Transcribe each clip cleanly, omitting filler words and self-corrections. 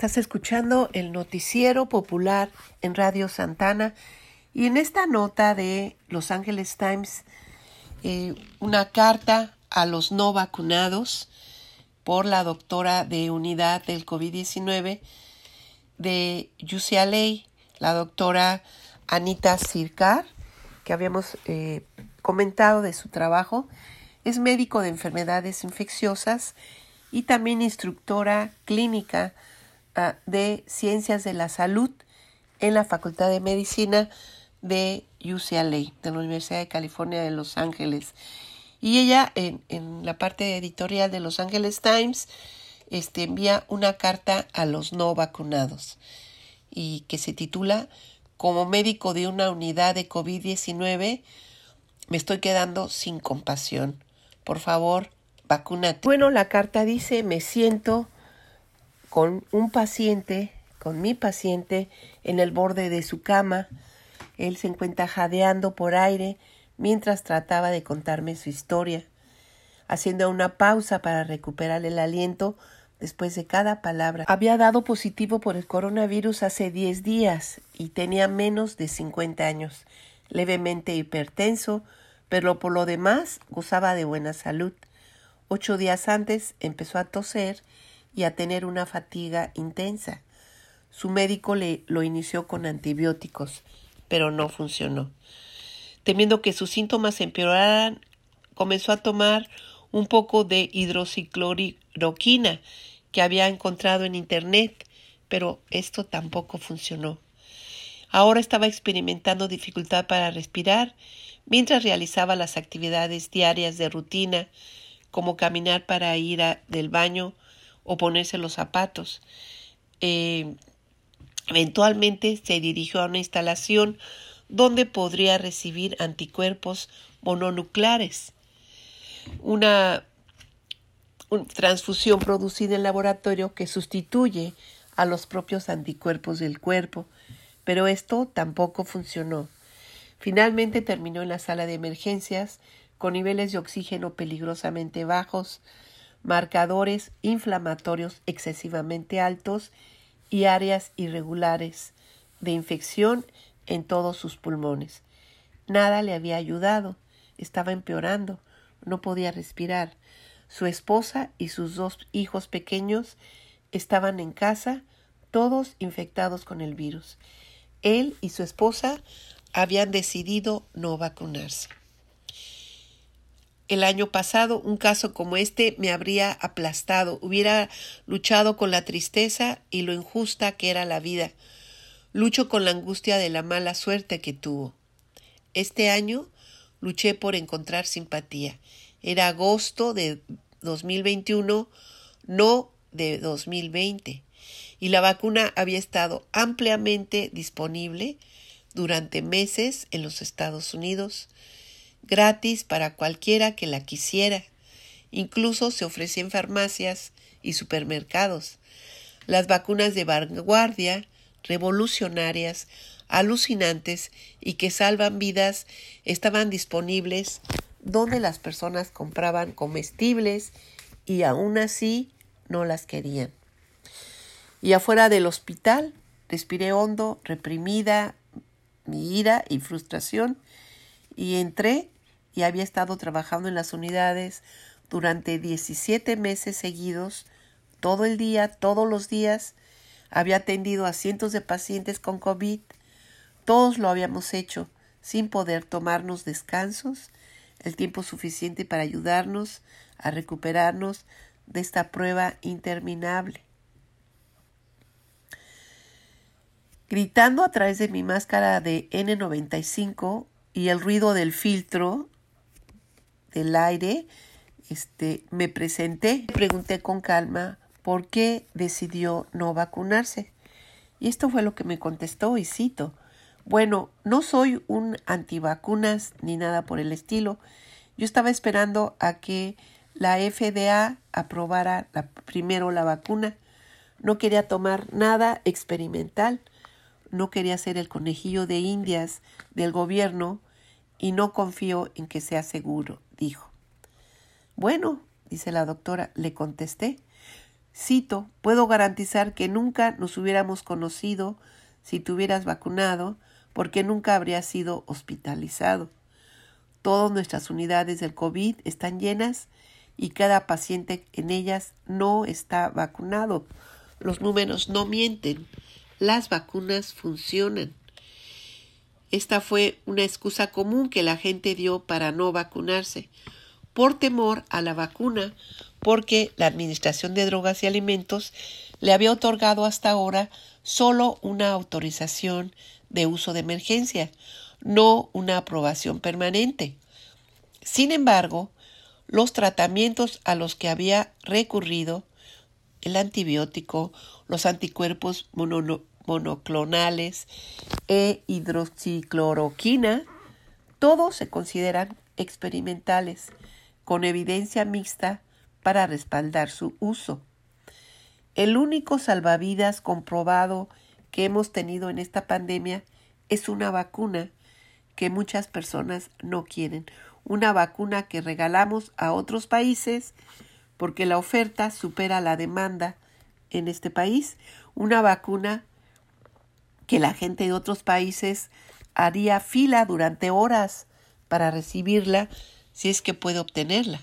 Estás escuchando el noticiero popular en Radio Santana y en esta nota de Los Angeles Times, una carta a los no vacunados por la doctora de unidad del COVID-19 de UCLA, la doctora Anita Sircar, que habíamos comentado de su trabajo. Es médico de enfermedades infecciosas y también instructora clínica de Ciencias de la Salud en la Facultad de Medicina de UCLA, de la Universidad de California de Los Ángeles. Y ella, en la parte editorial de Los Angeles Times, envía una carta a los no vacunados y que se titula "Como médico de una unidad de COVID-19, me estoy quedando sin compasión. Por favor, vacúnate". Bueno, la carta dice: me siento con mi paciente, en el borde de su cama. Él se encuentra jadeando por aire mientras trataba de contarme su historia, haciendo una pausa para recuperar el aliento después de cada palabra. Había dado positivo por el coronavirus hace 10 días y tenía menos de 50 años, levemente hipertenso, pero por lo demás gozaba de buena salud. 8 días antes empezó a toser y a tener una fatiga intensa. Su médico lo inició con antibióticos, pero no funcionó. Temiendo que sus síntomas empeoraran, comenzó a tomar un poco de hidroxicloroquina que había encontrado en internet, pero esto tampoco funcionó. Ahora estaba experimentando dificultad para respirar mientras realizaba las actividades diarias de rutina, como caminar para ir del baño o ponerse los zapatos. Eventualmente se dirigió a una instalación donde podría recibir anticuerpos mononucleares, una transfusión producida en laboratorio que sustituye a los propios anticuerpos del cuerpo, pero esto tampoco funcionó. Finalmente terminó en la sala de emergencias con niveles de oxígeno peligrosamente bajos, marcadores inflamatorios excesivamente altos y áreas irregulares de infección en todos sus pulmones. Nada le había ayudado, estaba empeorando, no podía respirar. Su esposa y sus 2 hijos pequeños estaban en casa, todos infectados con el virus. Él y su esposa habían decidido no vacunarse. El año pasado, un caso como este me habría aplastado. Hubiera luchado con la tristeza y lo injusta que era la vida. Lucho con la angustia de la mala suerte que tuvo. Este año luché por encontrar simpatía. Era agosto de 2021, no de 2020. Y la vacuna había estado ampliamente disponible durante meses en los Estados Unidos, gratis para cualquiera que la quisiera. Incluso se ofrecía en farmacias y supermercados. Las vacunas de vanguardia, revolucionarias, alucinantes y que salvan vidas estaban disponibles donde las personas compraban comestibles y aún así no las querían. Y afuera del hospital respiré hondo, reprimida mi ira y frustración, y entré y había estado trabajando en las unidades durante 17 meses seguidos, todo el día, todos los días. Había atendido a cientos de pacientes con COVID. Todos lo habíamos hecho sin poder tomarnos descansos, el tiempo suficiente para ayudarnos a recuperarnos de esta prueba interminable. Gritando a través de mi máscara de N95 y el ruido del filtro del aire, me presenté. Pregunté con calma por qué decidió no vacunarse. Y esto fue lo que me contestó, y cito: bueno, no soy un antivacunas ni nada por el estilo. Yo estaba esperando a que la FDA aprobara primero la vacuna. No quería tomar nada experimental. No quería ser el conejillo de indias del gobierno y no confío en que sea seguro, dijo. Bueno, dice la doctora, le contesté, Cito, puedo garantizar que nunca nos hubiéramos conocido si te hubieras vacunado, porque nunca habrías sido hospitalizado. Todas nuestras unidades del COVID están llenas y cada paciente en ellas no está vacunado. Los números no mienten. Las vacunas funcionan. Esta fue una excusa común que la gente dio para no vacunarse, por temor a la vacuna, porque la Administración de Drogas y Alimentos le había otorgado hasta ahora solo una autorización de uso de emergencia, no una aprobación permanente. Sin embargo, los tratamientos a los que había recurrido, el antibiótico, los anticuerpos monoclonales e hidroxicloroquina, todos se consideran experimentales, con evidencia mixta para respaldar su uso. El único salvavidas comprobado que hemos tenido en esta pandemia es una vacuna que muchas personas no quieren, una vacuna que regalamos a otros países porque la oferta supera la demanda en este país, una vacuna que la gente de otros países haría fila durante horas para recibirla si es que puede obtenerla.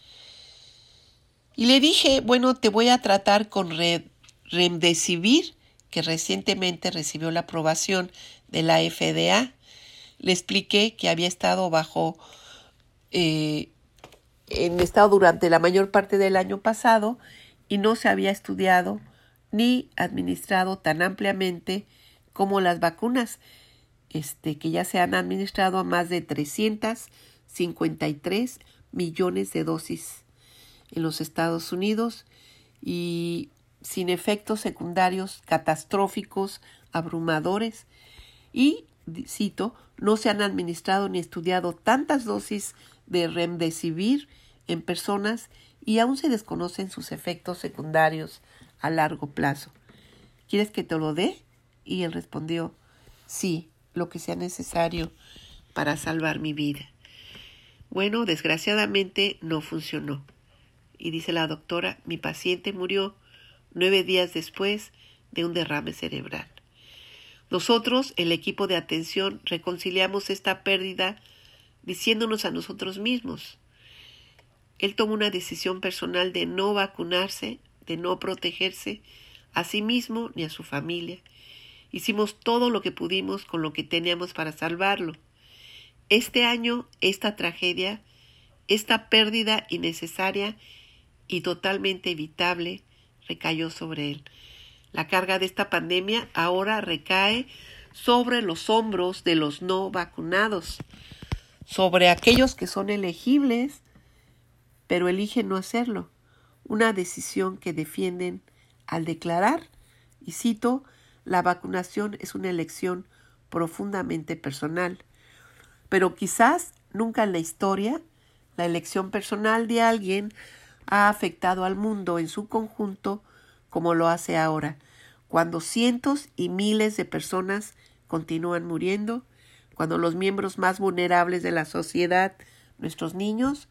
Y le dije, bueno, te voy a tratar con Remdesivir, que recientemente recibió la aprobación de la FDA. Le expliqué que había estado en estado durante la mayor parte del año pasado y no se había estudiado ni administrado tan ampliamente como las vacunas, que ya se han administrado a más de 353 millones de dosis en los Estados Unidos y sin efectos secundarios catastróficos, abrumadores. Y, cito, no se han administrado ni estudiado tantas dosis de Remdesivir en personas y aún se desconocen sus efectos secundarios a largo plazo. ¿Quieres que te lo dé? Y él respondió, sí, lo que sea necesario para salvar mi vida. Bueno, desgraciadamente no funcionó. Y dice la doctora, mi paciente murió 9 días después de un derrame cerebral. Nosotros, el equipo de atención, reconciliamos esta pérdida diciéndonos a nosotros mismos. Él tomó una decisión personal de no vacunarse, de no protegerse a sí mismo ni a su familia. Hicimos todo lo que pudimos con lo que teníamos para salvarlo. Este año, esta tragedia, esta pérdida innecesaria y totalmente evitable recayó sobre él. La carga de esta pandemia ahora recae sobre los hombros de los no vacunados, sobre aquellos que son elegibles, pero eligen no hacerlo. Una decisión que defienden al declarar, y cito, la vacunación es una elección profundamente personal. Pero quizás nunca en la historia la elección personal de alguien ha afectado al mundo en su conjunto como lo hace ahora, cuando cientos y miles de personas continúan muriendo, cuando los miembros más vulnerables de la sociedad, nuestros niños,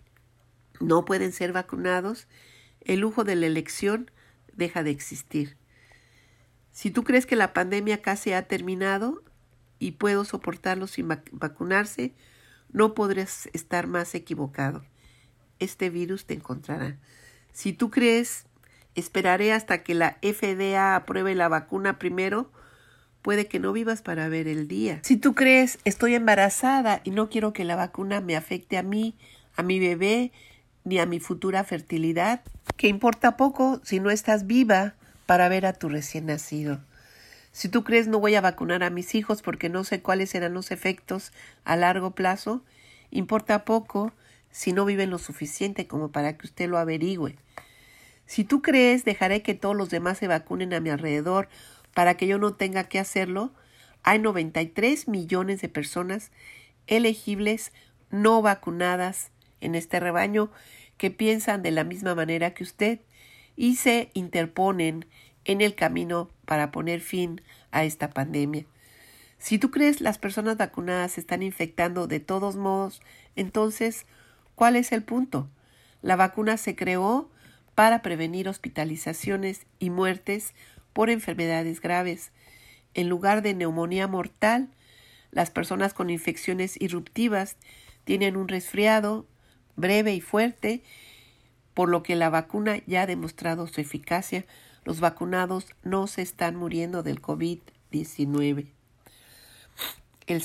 no pueden ser vacunados, el lujo de la elección deja de existir. Si tú crees que la pandemia casi ha terminado y puedo soportarlo sin vacunarse, no podrás estar más equivocado. Este virus te encontrará. Si tú crees, esperaré hasta que la FDA apruebe la vacuna primero, puede que no vivas para ver el día. Si tú crees, estoy embarazada y no quiero que la vacuna me afecte a mí, a mi bebé, ni a mi futura fertilidad, que importa poco si no estás viva para ver a tu recién nacido. Si tú crees no voy a vacunar a mis hijos porque no sé cuáles serán los efectos a largo plazo, importa poco si no viven lo suficiente como para que usted lo averigüe. Si tú crees dejaré que todos los demás se vacunen a mi alrededor para que yo no tenga que hacerlo, hay 93 millones de personas elegibles no vacunadas en este rebaño que piensan de la misma manera que usted y se interponen en el camino para poner fin a esta pandemia. Si tú crees las personas vacunadas se están infectando de todos modos, entonces, ¿cuál es el punto? La vacuna se creó para prevenir hospitalizaciones y muertes por enfermedades graves. En lugar de neumonía mortal, las personas con infecciones irruptivas tienen un resfriado breve y fuerte, por lo que la vacuna ya ha demostrado su eficacia. Los vacunados no se están muriendo del COVID-19. El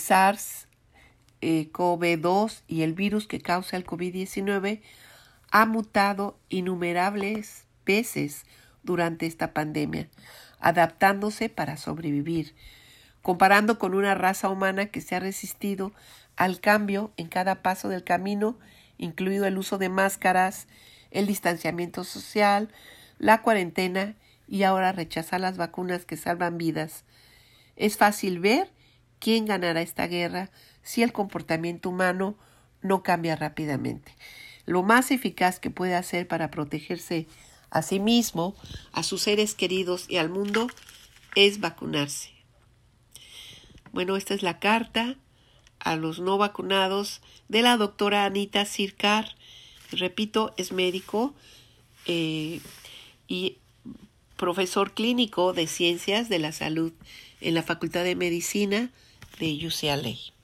SARS-CoV-2 y el virus que causa el COVID-19 ha mutado innumerables veces durante esta pandemia, adaptándose para sobrevivir, comparando con una raza humana que se ha resistido al cambio en cada paso del camino, incluido el uso de máscaras, el distanciamiento social, la cuarentena y ahora rechazar las vacunas que salvan vidas. Es fácil ver quién ganará esta guerra si el comportamiento humano no cambia rápidamente. Lo más eficaz que puede hacer para protegerse a sí mismo, a sus seres queridos y al mundo es vacunarse. Bueno, esta es la carta a los no vacunados de la doctora Anita Sircar. Repito, es médico y profesor clínico de Ciencias de la Salud en la Facultad de Medicina de UCLA.